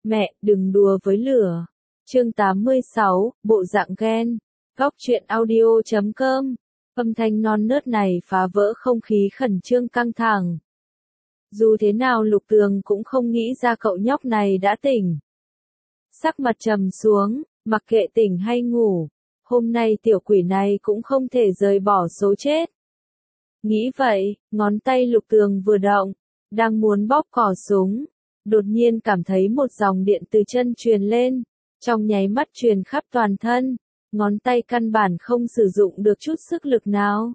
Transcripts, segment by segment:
Mẹ, đừng đùa với lửa. Chương 86, bộ dạng ghen. Góc truyện audio.com. Âm thanh non nớt này phá vỡ không khí khẩn trương căng thẳng. Dù thế nào Lục Tường cũng không nghĩ ra cậu nhóc này đã tỉnh. Sắc mặt trầm xuống, mặc kệ tỉnh hay ngủ, hôm nay tiểu quỷ này cũng không thể rời bỏ số chết. Nghĩ vậy, ngón tay Lục Tường vừa động, đang muốn bóp cò súng, đột nhiên cảm thấy một dòng điện từ chân truyền lên, trong nháy mắt truyền khắp toàn thân, ngón tay căn bản không sử dụng được chút sức lực nào.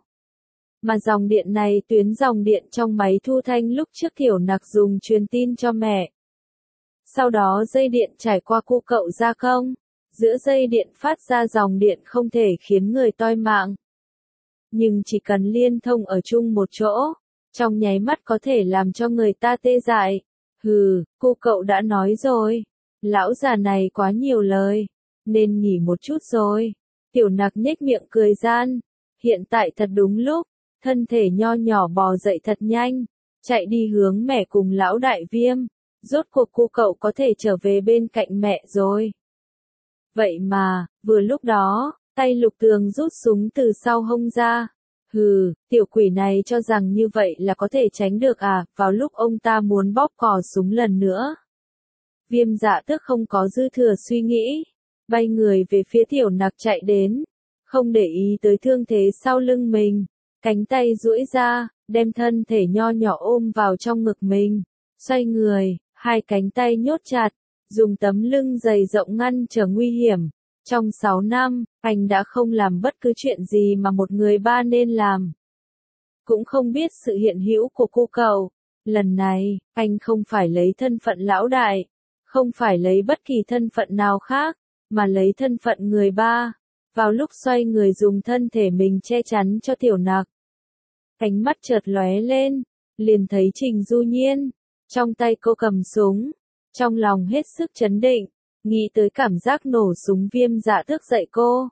Mà dòng điện này tuyến dòng điện trong máy thu thanh lúc trước Tiểu Nặc dùng truyền tin cho mẹ. Sau đó dây điện trải qua cu cậu gia công, giữa dây điện phát ra dòng điện không thể khiến người toi mạng. Nhưng chỉ cần liên thông ở chung một chỗ, trong nháy mắt có thể làm cho người ta tê dại. Hừ, cô cậu đã nói rồi, lão già này quá nhiều lời, nên nghỉ một chút rồi. Tiểu Nặc nhếch miệng cười gian, hiện tại thật đúng lúc, thân thể nho nhỏ bò dậy thật nhanh, chạy đi hướng mẹ cùng lão đại Viêm, rốt cuộc cô cậu có thể trở về bên cạnh mẹ rồi. Vậy mà, vừa lúc đó, tay Lục Tường rút súng từ sau hông ra. Hừ, tiểu quỷ này cho rằng như vậy là có thể tránh được à, vào lúc ông ta muốn bóp cò súng lần nữa. Viêm Dạ Tước không có dư thừa suy nghĩ, bay người về phía Tiểu Nặc chạy đến, không để ý tới thương thế sau lưng mình, cánh tay duỗi ra, đem thân thể nho nhỏ ôm vào trong ngực mình, xoay người, hai cánh tay nhốt chặt, dùng tấm lưng dày rộng ngăn trở nguy hiểm. Trong 6 năm, anh đã không làm bất cứ chuyện gì mà một người ba nên làm. Cũng không biết sự hiện hữu của cô cậu. Lần này, anh không phải lấy thân phận lão đại, không phải lấy bất kỳ thân phận nào khác, mà lấy thân phận người ba. Vào lúc xoay người dùng thân thể mình che chắn cho Tiểu Nặc. Ánh mắt chợt lóe lên, liền thấy Trình Du Nhiên. Trong tay cô cầm súng, trong lòng hết sức chấn định. Nghĩ tới cảm giác nổ súng Viêm Dạ Tước dạy cô,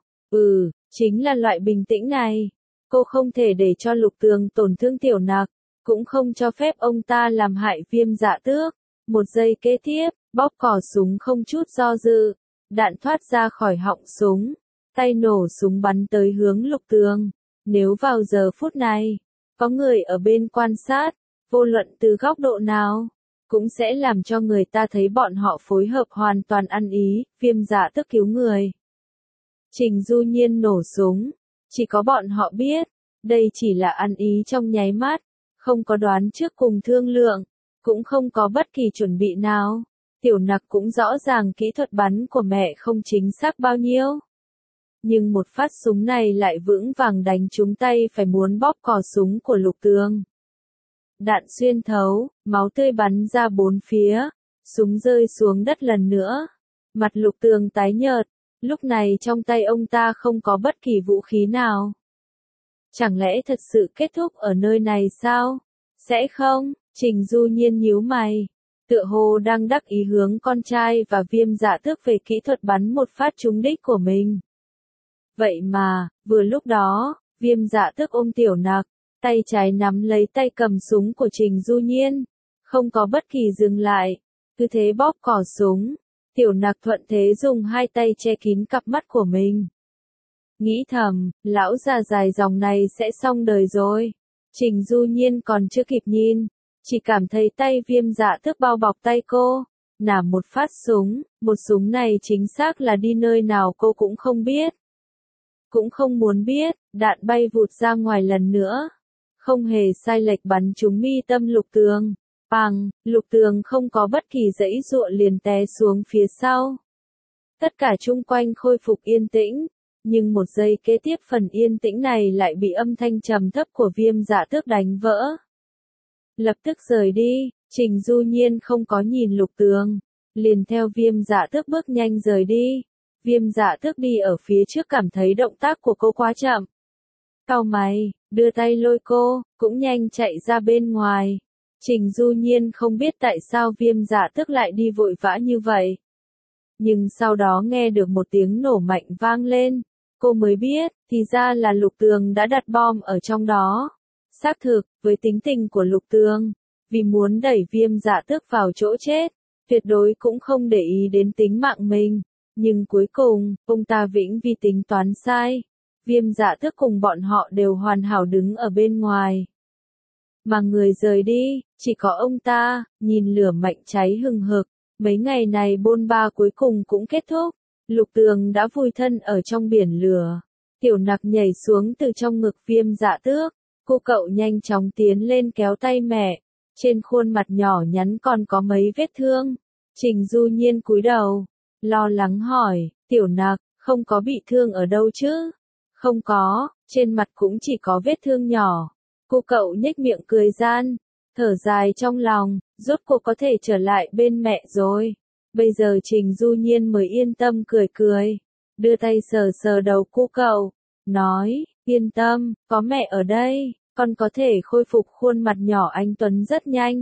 chính là loại bình tĩnh này. Cô không thể để cho Lục Tường tổn thương Tiểu Nặc, cũng không cho phép ông ta làm hại Viêm Dạ Tước. Một giây kế tiếp, bóp cò súng không chút do dự, đạn thoát ra khỏi họng súng, tay nổ súng bắn tới hướng Lục Tường. Nếu vào giờ phút này, có người ở bên quan sát, vô luận từ góc độ nào, cũng sẽ làm cho người ta thấy bọn họ phối hợp hoàn toàn ăn ý. Viêm Dạ Tước cứu người. Trình Du Nhiên nổ súng, chỉ có bọn họ biết, đây chỉ là ăn ý trong nháy mắt, không có đoán trước cùng thương lượng, cũng không có bất kỳ chuẩn bị nào. Tiểu Nặc cũng rõ ràng kỹ thuật bắn của mẹ không chính xác bao nhiêu. Nhưng một phát súng này lại vững vàng đánh trúng tay phải muốn bóp cò súng của Lục Tường. Đạn xuyên thấu, máu tươi bắn ra bốn phía, súng rơi xuống đất lần nữa. Mặt Lục Tường tái nhợt, lúc này trong tay ông ta không có bất kỳ vũ khí nào. Chẳng lẽ thật sự kết thúc ở nơi này sao? Sẽ không? Trình Du Nhiên nhíu mày, tựa hồ đang đắc ý hướng con trai và Viêm Dạ Tước về kỹ thuật bắn một phát trúng đích của mình. Vậy mà, vừa lúc đó, Viêm Dạ Tước ôm Tiểu Nặc, tay trái nắm lấy tay cầm súng của Trình Du Nhiên, không có bất kỳ dừng lại, cứ thế bóp cò súng. Tiểu Nặc thuận thế dùng hai tay che kín cặp mắt của mình. Nghĩ thầm, lão già dài dòng này sẽ xong đời rồi. Trình Du Nhiên còn chưa kịp nhìn, chỉ cảm thấy tay Viêm Dạ Tước bao bọc tay cô, nả một phát súng, một súng này chính xác là đi nơi nào cô cũng không biết. Cũng không muốn biết, đạn bay vụt ra ngoài lần nữa. Không hề sai lệch bắn trúng mi tâm Lục Tường. Bằng, Lục Tường không có bất kỳ dãy dụa liền té xuống phía sau. Tất cả chung quanh khôi phục yên tĩnh, nhưng một giây kế tiếp phần yên tĩnh này lại bị âm thanh trầm thấp của Viêm Dạ Tước đánh vỡ. Lập tức rời đi, Trình Du Nhiên không có nhìn Lục Tường, liền theo Viêm Dạ Tước bước nhanh rời đi. Viêm Dạ Tước đi ở phía trước cảm thấy động tác của cô quá chậm. Cau mày, đưa tay lôi cô, cũng nhanh chạy ra bên ngoài. Trình Du Nhiên không biết tại sao Viêm Dạ Tước lại đi vội vã như vậy. Nhưng sau đó nghe được một tiếng nổ mạnh vang lên, cô mới biết, thì ra là Lục Tường đã đặt bom ở trong đó. Xác thực, với tính tình của Lục Tường, vì muốn đẩy Viêm Dạ Tước vào chỗ chết, tuyệt đối cũng không để ý đến tính mạng mình. Nhưng cuối cùng, ông ta vĩnh vi tính toán sai. Viêm Dạ Tước cùng bọn họ đều hoàn hảo đứng ở bên ngoài. Mà người rời đi, chỉ có ông ta, nhìn lửa mạnh cháy hừng hực. Mấy ngày này bôn ba cuối cùng cũng kết thúc. Lục Tường đã vùi thân ở trong biển lửa. Tiểu Nặc nhảy xuống từ trong ngực Viêm Dạ Tước. Cô cậu nhanh chóng tiến lên kéo tay mẹ. Trên khuôn mặt nhỏ nhắn còn có mấy vết thương. Trình Du Nhiên cúi đầu, lo lắng hỏi, Tiểu Nặc, không có bị thương ở đâu chứ? Không có, trên mặt cũng chỉ có vết thương nhỏ. Cô cậu nhếch miệng cười gian, thở dài trong lòng, rốt cuộc có thể trở lại bên mẹ rồi. Bây giờ Trình Du Nhiên mới yên tâm cười cười, đưa tay sờ sờ đầu cô cậu, nói, yên tâm, có mẹ ở đây, con có thể khôi phục khuôn mặt nhỏ anh Tuấn rất nhanh.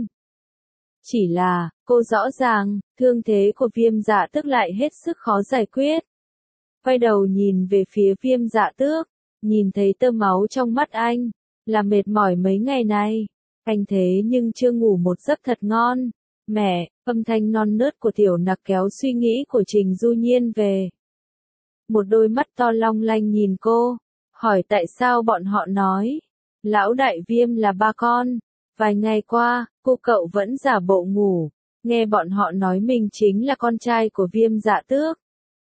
Chỉ là, cô rõ ràng, thương thế của Viêm Dạ Tước lại hết sức khó giải quyết. Quay đầu nhìn về phía Viêm Dạ Tước, nhìn thấy tơ máu trong mắt anh, là mệt mỏi mấy ngày nay. Anh thế nhưng chưa ngủ một giấc thật ngon. Mẹ, âm thanh non nớt của Tiểu Nặc kéo suy nghĩ của Trình Du Nhiên về. Một đôi mắt to long lanh nhìn cô, hỏi tại sao bọn họ nói, lão đại Viêm là ba con. Vài ngày qua, cô cậu vẫn giả bộ ngủ, nghe bọn họ nói mình chính là con trai của Viêm Dạ Tước.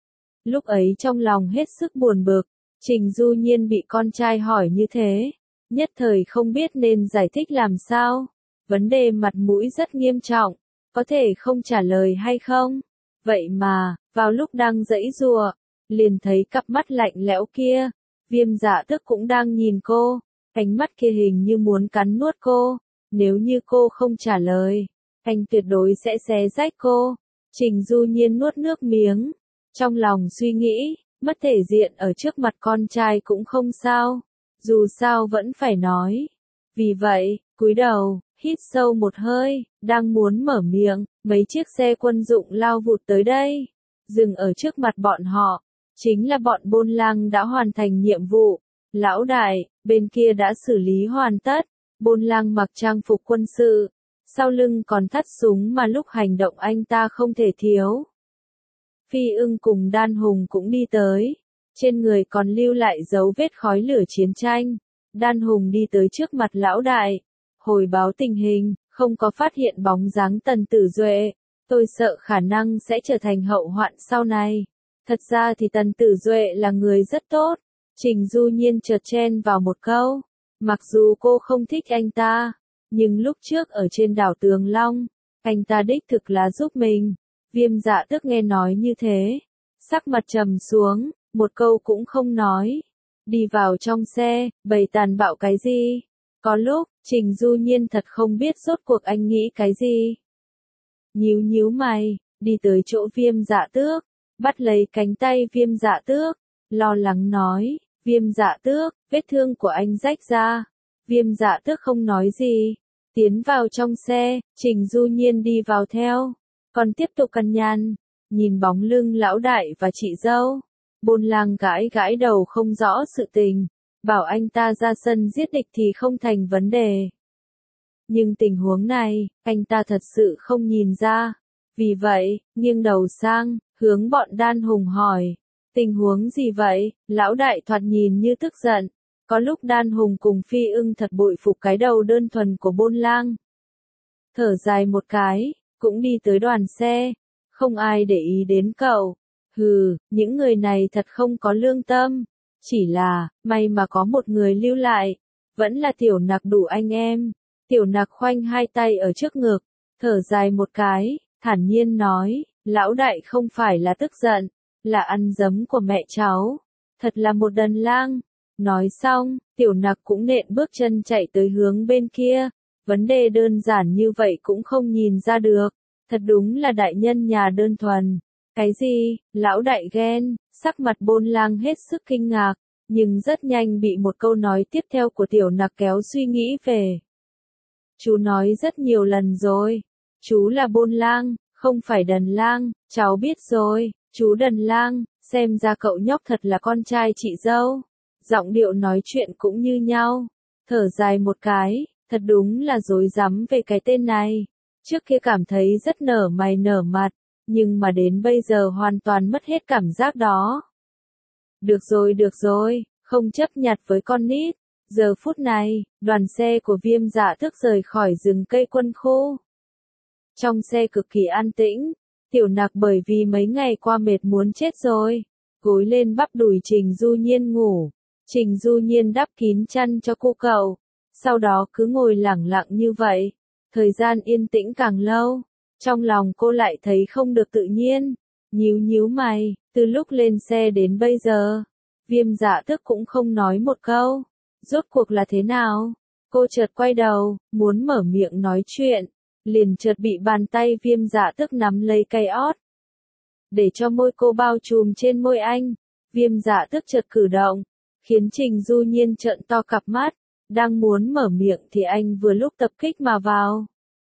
Lúc ấy trong lòng hết sức buồn bực, Trình Du Nhiên bị con trai hỏi như thế, nhất thời không biết nên giải thích làm sao. Vấn đề mặt mũi rất nghiêm trọng, có thể không trả lời hay không? Vậy mà, vào lúc đang giãy giụa, liền thấy cặp mắt lạnh lẽo kia, Viêm Dạ Tước cũng đang nhìn cô, ánh mắt kia hình như muốn cắn nuốt cô. Nếu như cô không trả lời, anh tuyệt đối sẽ xé rách cô. Trình Du Nhiên nuốt nước miếng, trong lòng suy nghĩ, mất thể diện ở trước mặt con trai cũng không sao, dù sao vẫn phải nói. Vì vậy, cúi đầu, hít sâu một hơi, đang muốn mở miệng, mấy chiếc xe quân dụng lao vụt tới đây, dừng ở trước mặt bọn họ, chính là bọn Bôn Lang đã hoàn thành nhiệm vụ. Lão đại, bên kia đã xử lý hoàn tất. Bôn Lang mặc trang phục quân sự, sau lưng còn thắt súng mà lúc hành động anh ta không thể thiếu. Phi Ưng cùng Đan Hùng cũng đi tới, trên người còn lưu lại dấu vết khói lửa chiến tranh. Đan Hùng đi tới trước mặt lão đại, hồi báo tình hình, không có phát hiện bóng dáng Tần Tử Duệ, tôi sợ khả năng sẽ trở thành hậu hoạn sau này. Thật ra thì Tần Tử Duệ là người rất tốt. Trình Du Nhiên chợt chen vào một câu. Mặc dù cô không thích anh ta, nhưng lúc trước ở trên đảo Tường Long, anh ta đích thực là giúp mình. Viêm Dạ Tước nghe nói như thế, sắc mặt trầm xuống, một câu cũng không nói. Đi vào trong xe, bày tàn bạo cái gì? Có lúc, Trình Du Nhiên thật không biết rốt cuộc anh nghĩ cái gì. Nhíu nhíu mày, đi tới chỗ Viêm Dạ Tước, bắt lấy cánh tay Viêm Dạ Tước, lo lắng nói. Viêm Dạ Tước, vết thương của anh rách ra. Viêm Dạ Tước không nói gì, tiến vào trong xe, Trình Du Nhiên đi vào theo, còn tiếp tục cằn nhằn, nhìn bóng lưng lão đại và chị dâu. Bôn Lang gãi gãi đầu không rõ sự tình, bảo anh ta ra sân giết địch thì không thành vấn đề. Nhưng tình huống này, anh ta thật sự không nhìn ra. Vì vậy, nghiêng đầu sang, hướng bọn Đan Hùng hỏi. Tình huống gì vậy? Lão đại thoạt nhìn như tức giận. Có lúc Đan Hùng cùng Phi Ưng thật bội phục cái đầu đơn thuần của Bôn Lang. Thở dài một cái, cũng đi tới đoàn xe. Không ai để ý đến cậu. Hừ, những người này thật không có lương tâm. Chỉ là, may mà có một người lưu lại. Vẫn là Tiểu Nặc đủ anh em. Tiểu Nặc khoanh hai tay ở trước ngực, thở dài một cái, thản nhiên nói, lão đại không phải là tức giận, là ăn dấm của mẹ cháu. Thật là một đần lang. Nói xong, Tiểu Nặc cũng nện bước chân chạy tới hướng bên kia. Vấn đề đơn giản như vậy cũng không nhìn ra được. Thật đúng là đại nhân nhà đơn thuần. Cái gì? Lão đại ghen? Sắc mặt Bôn Lang hết sức kinh ngạc, nhưng rất nhanh bị một câu nói tiếp theo của Tiểu Nặc kéo suy nghĩ về. Chú nói rất nhiều lần rồi. Chú là Bôn Lang, không phải Đần Lang, cháu biết rồi, chú Đần Lang, xem ra cậu nhóc thật là con trai chị dâu. Giọng điệu nói chuyện cũng như nhau. Thở dài một cái, thật đúng là rối rắm về cái tên này. Trước kia cảm thấy rất nở mày nở mặt, nhưng mà đến bây giờ hoàn toàn mất hết cảm giác đó. Được rồi, không chấp nhặt với con nít. Giờ phút này, đoàn xe của Viêm Dạ Tước rời khỏi rừng cây Quân Khô. Trong xe cực kỳ an tĩnh, Tiểu Nặc bởi vì mấy ngày qua mệt muốn chết rồi, gối lên bắp đùi Trình Du Nhiên ngủ. Trình Du Nhiên đắp kín chăn cho cô cậu, sau đó cứ ngồi lẳng lặng như vậy. Thời gian yên tĩnh càng lâu, trong lòng cô lại thấy không được tự nhiên, nhíu mày, từ lúc lên xe đến bây giờ, Viêm Dạ Tước cũng không nói một câu. Rốt cuộc là thế nào? Cô chợt quay đầu, muốn mở miệng nói chuyện, liền chợt bị bàn tay Viêm Dạ Tước nắm lấy cây ót. Để cho môi cô bao trùm trên môi anh, Viêm Dạ Tước chợt cử động, khiến Trình Du Nhiên trợn to cặp mắt, đang muốn mở miệng thì anh vừa lúc tập kích mà vào.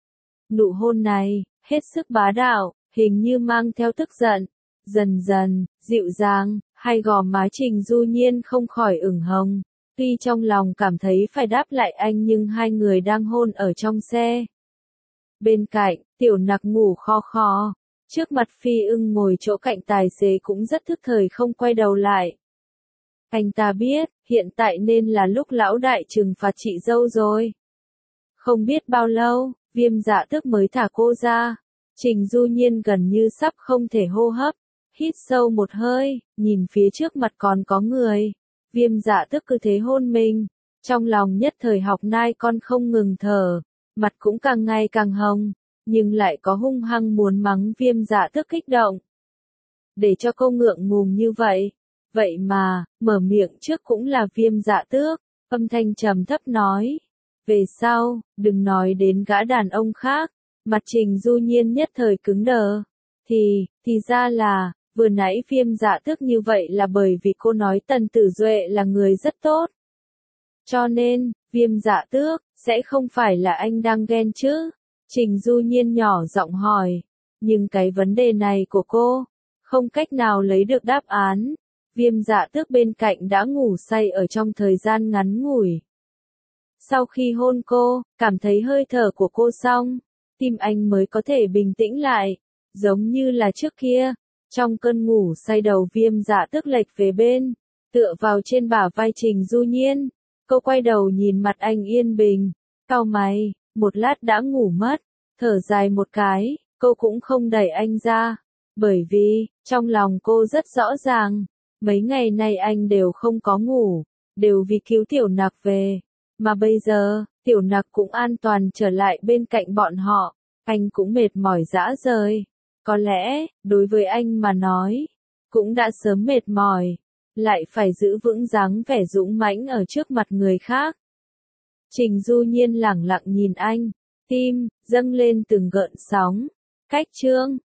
Nụ hôn này, hết sức bá đạo, hình như mang theo tức giận, dần dần, dịu dàng, hai gò má Trình Du Nhiên không khỏi ửng hồng. Tuy trong lòng cảm thấy phải đáp lại anh nhưng hai người đang hôn ở trong xe. Bên cạnh, Tiểu Nặc ngủ khò khò. Trước mặt Phi Ưng ngồi chỗ cạnh tài xế cũng rất thức thời không quay đầu lại. Anh ta biết, hiện tại nên là lúc lão đại trừng phạt chị dâu rồi. Không biết bao lâu, Viêm Dạ Tước mới thả cô ra. Trình Du Nhiên gần như sắp không thể hô hấp. Hít sâu một hơi, nhìn phía trước mặt còn có người. Viêm Dạ Tước cứ thế hôn mình. Trong lòng nhất thời học nai con không ngừng thở. Mặt cũng càng ngày càng hồng. Nhưng lại có hung hăng muốn mắng Viêm Dạ Tước kích động. Để cho cô ngượng ngùng như vậy. Vậy mà, mở miệng trước cũng là Viêm Dạ Tước. Âm thanh trầm thấp nói. Về sau, đừng nói đến gã đàn ông khác. Mặt Trình Du Nhiên nhất thời cứng đờ. Thì ra là, vừa nãy Viêm Dạ Tước như vậy là bởi vì cô nói Tần Tử Duệ là người rất tốt. Cho nên, Viêm Dạ Tước, sẽ không phải là anh đang ghen chứ? Trình Du Nhiên nhỏ giọng hỏi. Nhưng cái vấn đề này của cô, không cách nào lấy được đáp án. Viêm Dạ Tước bên cạnh đã ngủ say ở trong thời gian ngắn ngủi. Sau khi hôn cô, cảm thấy hơi thở của cô xong, tim anh mới có thể bình tĩnh lại, giống như là trước kia. Trong cơn ngủ say đầu Viêm Dạ Tước lệch về bên, tựa vào trên bả vai Trình Du Nhiên. Cô quay đầu nhìn mặt anh yên bình, cau mày, một lát đã ngủ mất, thở dài một cái, cô cũng không đẩy anh ra, bởi vì, trong lòng cô rất rõ ràng, mấy ngày nay anh đều không có ngủ, đều vì cứu Tiểu Nặc về, mà bây giờ, Tiểu Nặc cũng an toàn trở lại bên cạnh bọn họ, anh cũng mệt mỏi rã rời. Có lẽ, đối với anh mà nói, cũng đã sớm mệt mỏi, lại phải giữ vững dáng vẻ dũng mãnh ở trước mặt người khác. Trình Du Nhiên lẳng lặng nhìn anh, tim dâng lên từng gợn sóng. Cách chương